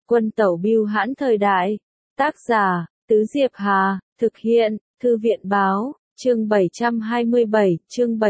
Quân tẩu bưu hãn thời đại. Tác giả, Tứ Diệp Hà, thực hiện, Thư viện báo, chương 727, chương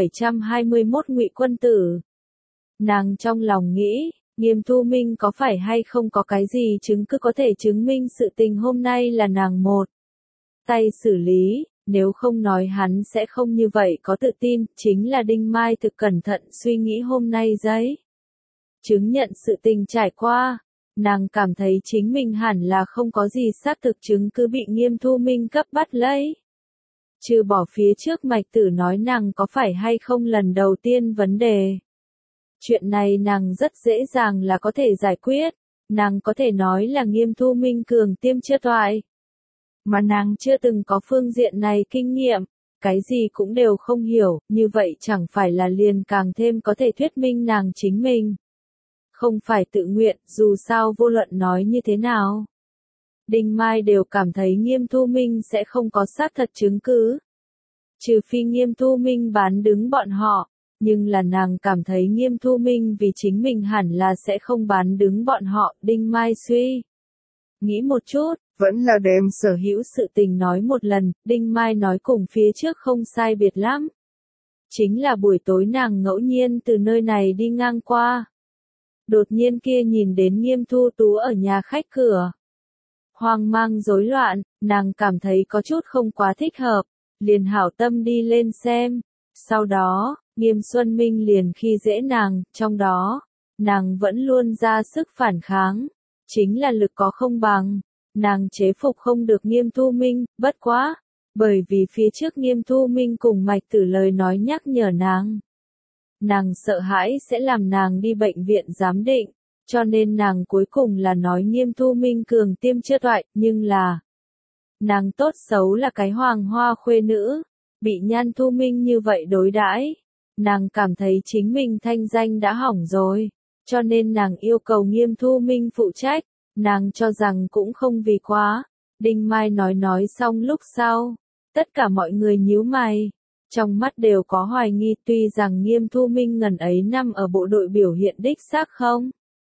721 Ngụy Quân Tử. Nàng trong lòng nghĩ, Nghiêm Thu Minh có phải hay không có cái gì chứng cứ có thể chứng minh sự tình hôm nay là nàng một tay xử lý, nếu không nói hắn sẽ không như vậy có tự tin, chính là Đinh Mai thực cẩn thận suy nghĩ hôm nay giấy. Chứng nhận sự tình trải qua, nàng cảm thấy chính mình hẳn là không có gì xác thực chứng cứ bị Nghiêm Thu Minh cấp bắt lấy. Trừ bỏ phía trước Mạch Tử nói nàng có phải hay không lần đầu tiên vấn đề. Chuyện này nàng rất dễ dàng là có thể giải quyết, nàng có thể nói là Nghiêm Thu Minh cường tiêm chưa toại. Mà nàng chưa từng có phương diện này kinh nghiệm, cái gì cũng đều không hiểu, như vậy chẳng phải là liền càng thêm có thể thuyết minh nàng chính mình. Không phải tự nguyện, dù sao vô luận nói như thế nào. Đinh Mai đều cảm thấy Nghiêm Thu Minh sẽ không có xác thật chứng cứ. Trừ phi Nghiêm Thu Minh bán đứng bọn họ, nhưng là nàng cảm thấy Nghiêm Thu Minh vì chính mình hẳn là sẽ không bán đứng bọn họ, Đinh Mai suy. Nghĩ một chút, vẫn là đem sở hữu sự tình nói một lần, Đinh Mai nói cùng phía trước không sai biệt lắm. Chính là buổi tối nàng ngẫu nhiên từ nơi này đi ngang qua. Đột nhiên kia nhìn đến Nghiêm Thu Tú ở nhà khách cửa. Hoang mang rối loạn, nàng cảm thấy có chút không quá thích hợp, liền hảo tâm đi lên xem. Sau đó, Nghiêm Xuân Minh liền khi dễ nàng, trong đó, nàng vẫn luôn ra sức phản kháng, chính là lực có không bằng, nàng chế phục không được Nghiêm Thu Minh, bất quá, bởi vì phía trước Nghiêm Thu Minh cùng Mạch Tử lời nói nhắc nhở nàng. Nàng sợ hãi sẽ làm nàng đi bệnh viện giám định, cho nên nàng cuối cùng là nói Nghiêm Thu Minh cường tiêm chưa toại, nhưng là nàng tốt xấu là cái hoàng hoa khuê nữ, bị Nhan Thu Minh như vậy đối đãi, nàng cảm thấy chính mình thanh danh đã hỏng rồi, cho nên nàng yêu cầu Nghiêm Thu Minh phụ trách, nàng cho rằng cũng không vì quá. Đinh Mai nói xong lúc sau, tất cả mọi người nhíu mày. Trong mắt đều có hoài nghi, tuy rằng Nghiêm Thu Minh ngần ấy năm ở bộ đội biểu hiện đích xác không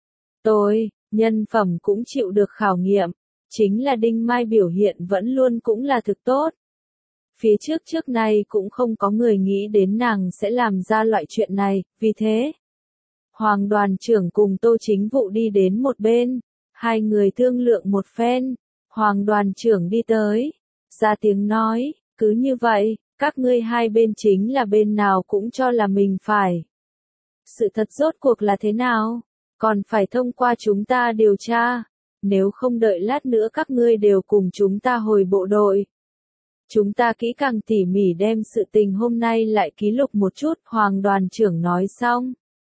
nhân phẩm cũng chịu được khảo nghiệm, chính là Đinh Mai biểu hiện vẫn luôn cũng là thực tốt. Phía trước này cũng không có người nghĩ đến nàng sẽ làm ra loại chuyện này, vì thế, Hoàng đoàn trưởng cùng Tô Chính Vụ đi đến một bên, hai người thương lượng một phen, Hoàng đoàn trưởng đi tới, ra tiếng nói, cứ như vậy. Các ngươi hai bên chính là bên nào cũng cho là mình phải. Sự thật rốt cuộc là thế nào? Còn phải thông qua chúng ta điều tra. Nếu không đợi lát nữa các ngươi đều cùng chúng ta hồi bộ đội. Chúng ta kỹ càng tỉ mỉ đem sự tình hôm nay lại ký lục một chút, Hoàng đoàn trưởng nói xong.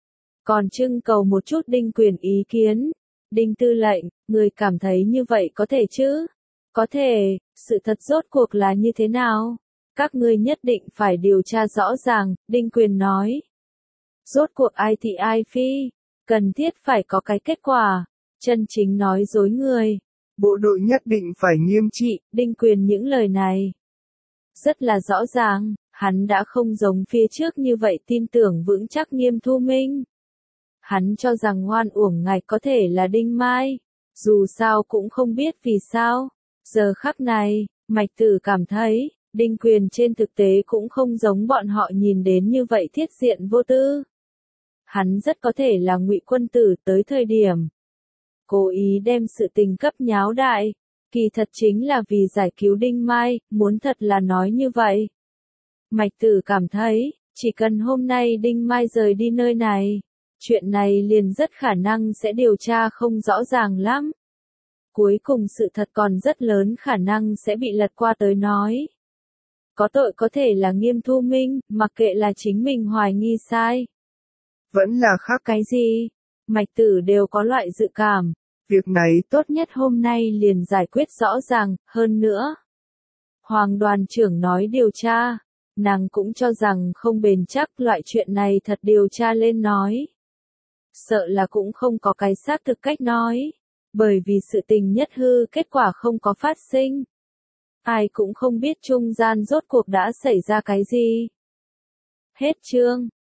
Còn trưng cầu một chút Đinh Quyền ý kiến. Đinh tư lệnh, người cảm thấy như vậy có thể chứ? Có thể, sự thật rốt cuộc là như thế nào? Các ngươi nhất định phải điều tra rõ ràng, Đinh Quyền nói. Rốt cuộc ai thì ai phi, cần thiết phải có cái kết quả, chân chính nói dối người. Bộ đội nhất định phải nghiêm trị, Đinh Quyền những lời này. Rất là rõ ràng, hắn đã không giống phía trước như vậy tin tưởng vững chắc Nghiêm Thu Minh. Hắn cho rằng oan uổng ngạch có thể là Đinh Mai, dù sao cũng không biết vì sao. Giờ khắc này, Mạch Tử cảm thấy, Đinh Quyền trên thực tế cũng không giống bọn họ nhìn đến như vậy thiết diện vô tư. Hắn rất có thể là Ngụy Quân Tử tới thời điểm cố ý đem sự tình cấp nháo đại, kỳ thật chính là vì giải cứu Đinh Mai, muốn thật là nói như vậy. Mạch Tử cảm thấy, chỉ cần hôm nay Đinh Mai rời đi nơi này, chuyện này liền rất khả năng sẽ điều tra không rõ ràng lắm. Cuối cùng sự thật còn rất lớn khả năng sẽ bị lật qua tới nói. Có tội có thể là Nghiêm Thu Minh, mặc kệ là chính mình hoài nghi sai. Vẫn là khác cái gì? Mạch Tử đều có loại dự cảm. Việc này tốt nhất hôm nay liền giải quyết rõ ràng, hơn nữa. Hoàng đoàn trưởng nói điều tra, nàng cũng cho rằng không bền chắc loại chuyện này thật điều tra lên nói. Sợ là cũng không có cái xác thực cách nói, bởi vì sự tình nhất hư kết quả không có phát sinh. Ai cũng không biết trung gian rốt cuộc đã xảy ra cái gì. Hết chương.